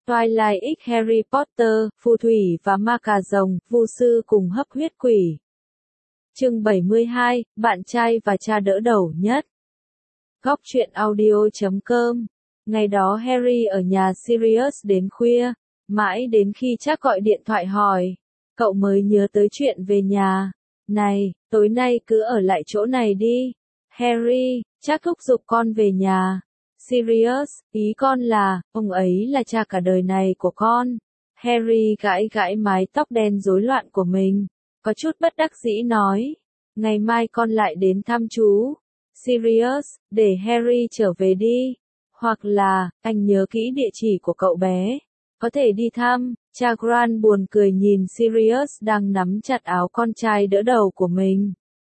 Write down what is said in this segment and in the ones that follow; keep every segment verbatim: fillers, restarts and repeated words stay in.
Twilight X Harry Potter, phù thủy và ma cà rồng, vu sư cùng hấp huyết quỷ. Chương bảy mươi hai, bạn trai và cha đỡ đầu nhất. Góc truyện audio chấm com. Ngày đó Harry ở nhà Sirius đến khuya, mãi đến khi Jack gọi điện thoại hỏi, cậu mới nhớ tới chuyện về nhà. Này, tối nay cứ ở lại chỗ này đi. Harry, Jack thúc giục con về nhà. Sirius, ý con là, ông ấy là cha cả đời này của con. Harry gãi gãi mái tóc đen rối loạn của mình, có chút bất đắc dĩ nói, ngày mai con lại đến thăm chú. Sirius, để Harry trở về đi. Hoặc là, anh nhớ kỹ địa chỉ của cậu bé, có thể đi thăm. Cha Grant buồn cười nhìn Sirius đang nắm chặt áo con trai đỡ đầu của mình.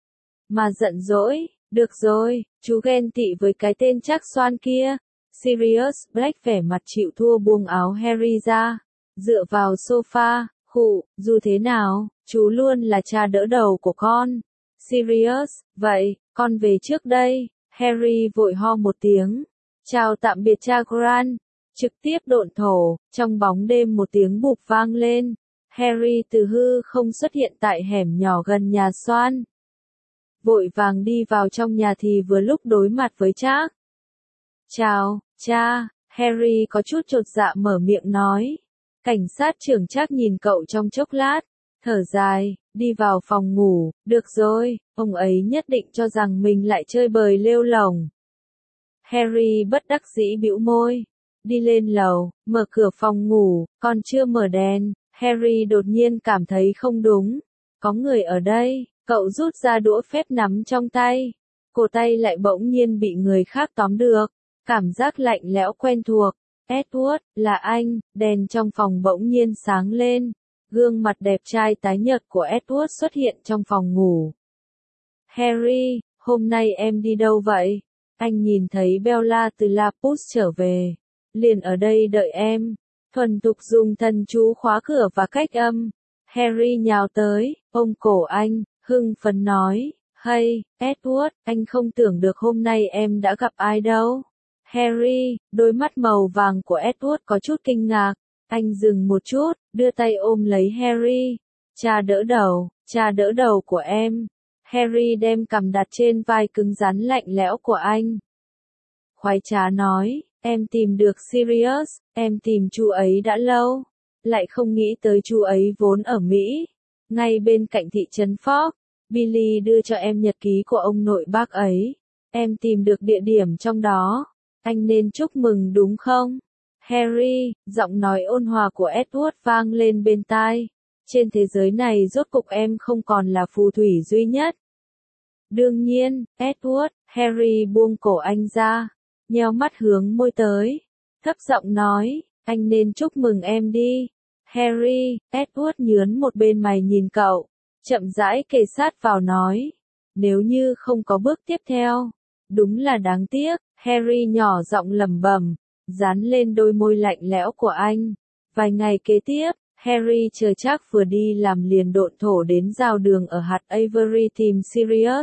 Mà giận dỗi, được rồi, chú ghen tị với cái tên Trác Xoan kia. Sirius Black vẻ mặt chịu thua buông áo Harry ra, dựa vào sofa, khụ, dù thế nào, chú luôn là cha đỡ đầu của con. Sirius, vậy, con về trước đây. Harry vội ho một tiếng. Chào tạm biệt cha Grant. Trực tiếp độn thổ, trong bóng đêm một tiếng bụp vang lên. Harry từ hư không xuất hiện tại hẻm nhỏ gần nhà Xoan. Vội vàng đi vào trong nhà thì vừa lúc đối mặt với Trác. Chào, cha. Harry có chút chột dạ mở miệng nói. Cảnh sát trưởng Trác nhìn cậu trong chốc lát, thở dài, đi vào phòng ngủ. Được rồi, ông ấy nhất định cho rằng mình lại chơi bời lêu lổng. Harry bất đắc dĩ bĩu môi, đi lên lầu, mở cửa phòng ngủ, còn chưa mở đèn. Harry đột nhiên cảm thấy không đúng, có người ở đây. Cậu rút ra đũa phép nắm trong tay, cổ tay lại bỗng nhiên bị người khác tóm được, cảm giác lạnh lẽo quen thuộc. Edward, là anh. Đèn trong phòng bỗng nhiên sáng lên, gương mặt đẹp trai tái nhợt của Edward xuất hiện trong phòng ngủ. Harry, hôm nay em đi đâu vậy? Anh nhìn thấy Bella từ Lapus trở về, liền ở đây đợi em. Thuần thục dùng thần chú khóa cửa và cách âm. Harry nhào tới, ôm cổ anh, hưng phấn nói, hey, Edward, anh không tưởng được hôm nay em đã gặp ai đâu. Harry, đôi mắt màu vàng của Edward có chút kinh ngạc, anh dừng một chút, đưa tay ôm lấy Harry. Cha đỡ đầu, cha đỡ đầu của em. Harry đem cằm đặt trên vai cứng rắn lạnh lẽo của anh. Khoái trá nói, em tìm được Sirius, em tìm chú ấy đã lâu, lại không nghĩ tới chú ấy vốn ở Mỹ, ngay bên cạnh thị trấn Fork. Billy đưa cho em nhật ký của ông nội bác ấy, em tìm được địa điểm trong đó, anh nên chúc mừng đúng không? Harry, giọng nói ôn hòa của Edward vang lên bên tai, trên thế giới này rốt cục em không còn là phù thủy duy nhất. Đương nhiên, Edward. Harry buông cổ anh ra, nheo mắt hướng môi tới, thấp giọng nói, anh nên chúc mừng em đi. Harry, Edward nhướn một bên mày nhìn cậu, chậm rãi kề sát vào nói, nếu như không có bước tiếp theo, đúng là đáng tiếc. Harry nhỏ giọng lẩm bẩm, dán lên đôi môi lạnh lẽo của anh. Vài ngày kế tiếp, Harry chờ Trác vừa đi làm liền độn thổ đến giao đường ở hạt Avery tìm Sirius.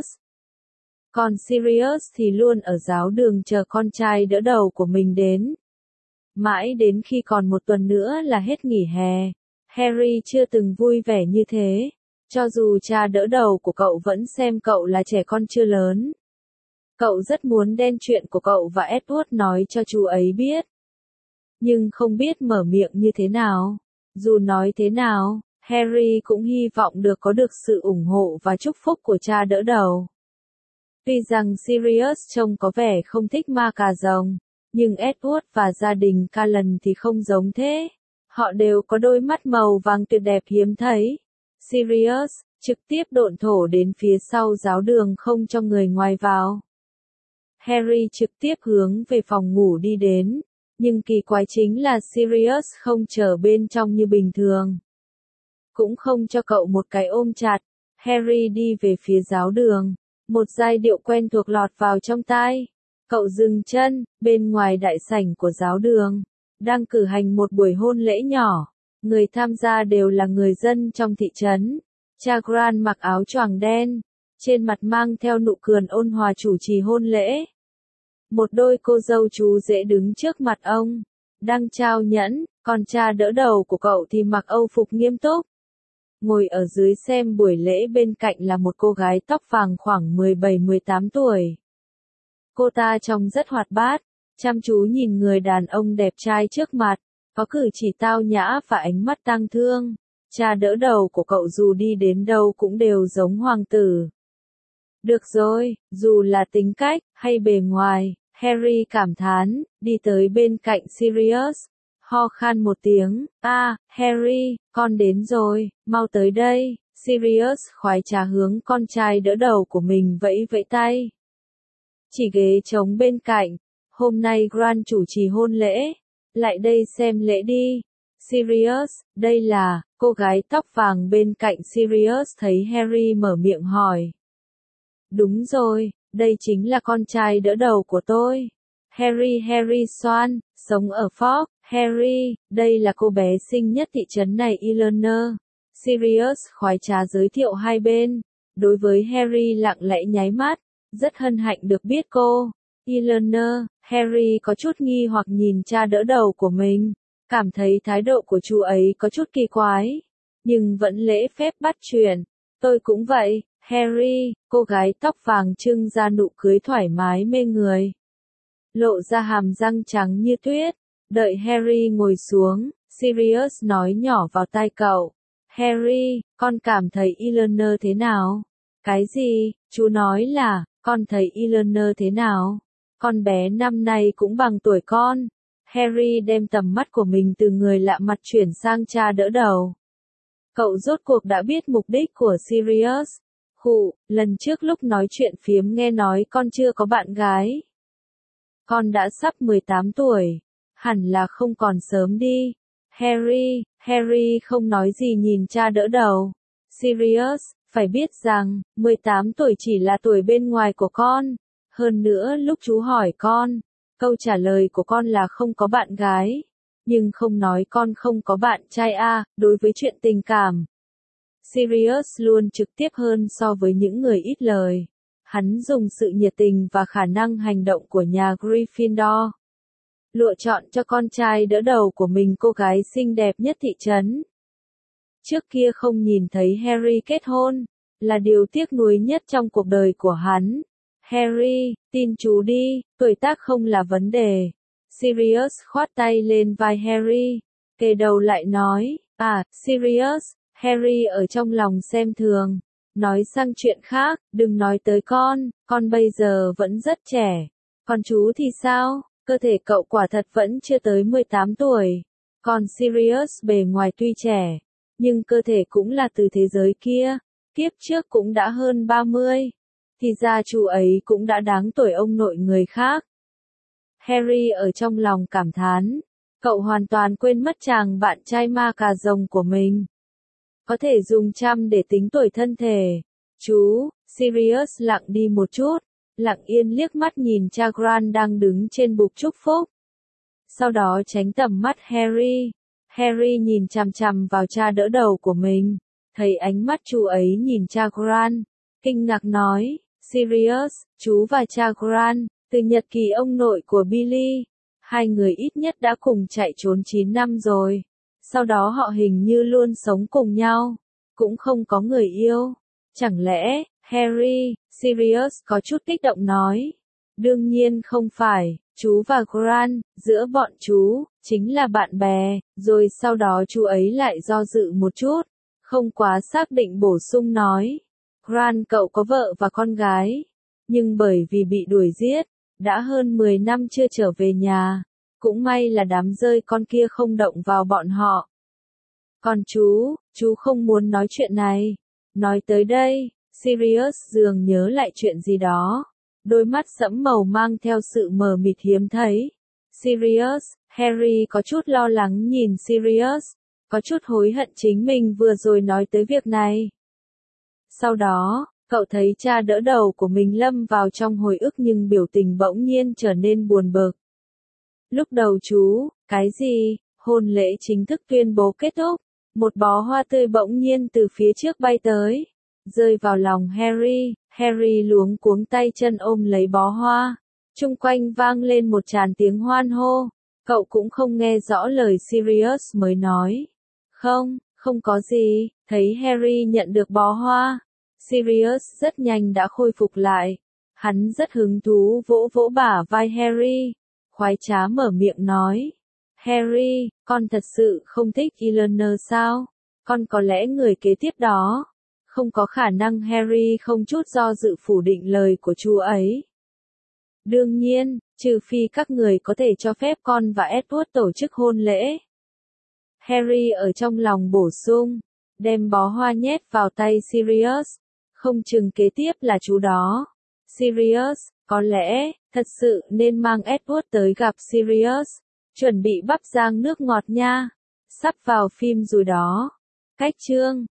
Còn Sirius thì luôn ở giáo đường chờ con trai đỡ đầu của mình đến. Mãi đến khi còn một tuần nữa là hết nghỉ hè, Harry chưa từng vui vẻ như thế, cho dù cha đỡ đầu của cậu vẫn xem cậu là trẻ con chưa lớn. Cậu rất muốn đem chuyện của cậu và Edward nói cho chú ấy biết, nhưng không biết mở miệng như thế nào. Dù nói thế nào, Harry cũng hy vọng được có được sự ủng hộ và chúc phúc của cha đỡ đầu. Tuy rằng Sirius trông có vẻ không thích ma cà rồng, nhưng Edward và gia đình Cullen thì không giống thế. Họ đều có đôi mắt màu vàng tuyệt đẹp hiếm thấy. Sirius trực tiếp độn thổ đến phía sau giáo đường không cho người ngoài vào. Harry trực tiếp hướng về phòng ngủ đi đến, nhưng kỳ quái chính là Sirius không chờ bên trong như bình thường, cũng không cho cậu một cái ôm chặt. Harry đi về phía giáo đường, một giai điệu quen thuộc lọt vào trong tai. Cậu dừng chân, bên ngoài đại sảnh của giáo đường, đang cử hành một buổi hôn lễ nhỏ. Người tham gia đều là người dân trong thị trấn. Cha Grant mặc áo choàng đen, trên mặt mang theo nụ cười ôn hòa chủ trì hôn lễ. Một đôi cô dâu chú rể đứng trước mặt ông, Đang trao nhẫn, còn cha đỡ đầu của cậu thì mặc âu phục nghiêm túc. Ngồi ở dưới xem buổi lễ bên cạnh là một cô gái tóc vàng khoảng mười bảy mười tám tuổi. Cô ta trông rất hoạt bát, chăm chú nhìn người đàn ông đẹp trai trước mặt, có cử chỉ tao nhã và ánh mắt tang thương. Cha đỡ đầu của cậu dù đi đến đâu cũng đều giống hoàng tử. Được rồi, dù là tính cách hay bề ngoài, Harry cảm thán, đi tới bên cạnh Sirius, ho khan một tiếng, "A, Harry, con đến rồi, mau tới đây." Sirius khoái trá hướng con trai đỡ đầu của mình vẫy vẫy tay. Chỉ ghế trống bên cạnh, hôm nay Grant chủ trì hôn lễ, lại đây xem lễ đi. Sirius, đây là, cô gái tóc vàng bên cạnh Sirius thấy Harry mở miệng hỏi. Đúng rồi, đây chính là con trai đỡ đầu của tôi. Harry Harry Swan, sống ở Fork. Harry, đây là cô bé xinh nhất thị trấn này Eleanor. Sirius khoái trá giới thiệu hai bên. Đối với Harry lặng lẽ nháy mắt, rất hân hạnh được biết cô. Eleanor, Harry có chút nghi hoặc nhìn cha đỡ đầu của mình, cảm thấy thái độ của chú ấy có chút kỳ quái, nhưng vẫn lễ phép bắt chuyện. Tôi cũng vậy, Harry, cô gái tóc vàng trưng ra nụ cười thoải mái mê người. Lộ ra hàm răng trắng như tuyết. Đợi Harry ngồi xuống, Sirius nói nhỏ vào tai cậu. Harry, con cảm thấy Eleanor thế nào? Cái gì? Chú nói là, con thấy Eleanor thế nào? Con bé năm nay cũng bằng tuổi con. Harry đem tầm mắt của mình từ người lạ mặt chuyển sang cha đỡ đầu. Cậu rốt cuộc đã biết mục đích của Sirius. Hụ, lần trước lúc nói chuyện phiếm nghe nói con chưa có bạn gái. Con đã sắp mười tám tuổi. Hẳn là không còn sớm đi. Harry, Harry không nói gì nhìn cha đỡ đầu. Sirius, phải biết rằng, mười tám tuổi chỉ là tuổi bên ngoài của con. Hơn nữa lúc chú hỏi con, câu trả lời của con là không có bạn gái. Nhưng không nói con không có bạn trai a, đối với chuyện tình cảm. Sirius luôn trực tiếp hơn so với những người ít lời. Hắn dùng sự nhiệt tình và khả năng hành động của nhà Gryffindor. Lựa chọn cho con trai đỡ đầu của mình cô gái xinh đẹp nhất thị trấn. Trước kia không nhìn thấy Harry kết hôn, là điều tiếc nuối nhất trong cuộc đời của hắn. Harry, tin chú đi, tuổi tác không là vấn đề. Sirius khoát tay lên vai Harry, kề đầu lại nói, à, Sirius, Harry ở trong lòng xem thường. Nói sang chuyện khác, đừng nói tới con, con bây giờ vẫn rất trẻ. Còn chú thì sao? Cơ thể cậu quả thật vẫn chưa tới mười tám tuổi. Còn Sirius bề ngoài tuy trẻ, nhưng cơ thể cũng là từ thế giới kia. Kiếp trước cũng đã hơn ba mươi. Thì ra chú ấy cũng đã đáng tuổi ông nội người khác. Harry ở trong lòng cảm thán. Cậu hoàn toàn quên mất chàng bạn trai ma cà rồng của mình. Có thể dùng trăm để tính tuổi thân thể. Chú, Sirius lặng đi một chút. Lặng yên liếc mắt nhìn cha Grant đang đứng trên bục chúc phúc. Sau đó tránh tầm mắt Harry. Harry nhìn chằm chằm vào cha đỡ đầu của mình. Thấy ánh mắt chú ấy nhìn cha Grant. Kinh ngạc nói, Sirius, chú và cha Grant, từ nhật ký ông nội của Billy. Hai người ít nhất đã cùng chạy trốn chín năm rồi. Sau đó họ hình như luôn sống cùng nhau. Cũng không có người yêu. Chẳng lẽ, Harry, Sirius có chút kích động nói. Đương nhiên không phải, chú và Grant, giữa bọn chú, chính là bạn bè, rồi sau đó chú ấy lại do dự một chút, không quá xác định bổ sung nói. Grant cậu có vợ và con gái, nhưng bởi vì bị đuổi giết, đã hơn mười năm chưa trở về nhà, cũng may là đám rơi con kia không động vào bọn họ. Còn chú, chú không muốn nói chuyện này. Nói tới đây, Sirius dường nhớ lại chuyện gì đó. Đôi mắt sẫm màu mang theo sự mờ mịt hiếm thấy. Sirius, Harry có chút lo lắng nhìn Sirius, có chút hối hận chính mình vừa rồi nói tới việc này. Sau đó, cậu thấy cha đỡ đầu của mình lâm vào trong hồi ức nhưng biểu tình bỗng nhiên trở nên buồn bực. Lúc đầu chú, cái gì, hôn lễ chính thức tuyên bố kết thúc, một bó hoa tươi bỗng nhiên từ phía trước bay tới, rơi vào lòng Harry, Harry luống cuống tay chân ôm lấy bó hoa, chung quanh vang lên một tràn tiếng hoan hô, Cậu cũng không nghe rõ lời Sirius mới nói. Không, không có gì, thấy Harry nhận được bó hoa. Sirius rất nhanh đã khôi phục lại. Hắn rất hứng thú vỗ vỗ bả vai Harry. Khoái trá mở miệng nói. Harry, con thật sự không thích Eleanor sao? Con có lẽ người kế tiếp đó. Không có khả năng Harry không chút do dự phủ định lời của chú ấy. Đương nhiên, trừ phi các người có thể cho phép con và Edward tổ chức hôn lễ. Harry ở trong lòng bổ sung, đem bó hoa nhét vào tay Sirius. Không chừng kế tiếp là chú đó. Sirius, có lẽ, thật sự nên mang Edward tới gặp Sirius. Chuẩn bị bắp rang nước ngọt nha. Sắp vào phim rồi đó. Cách chương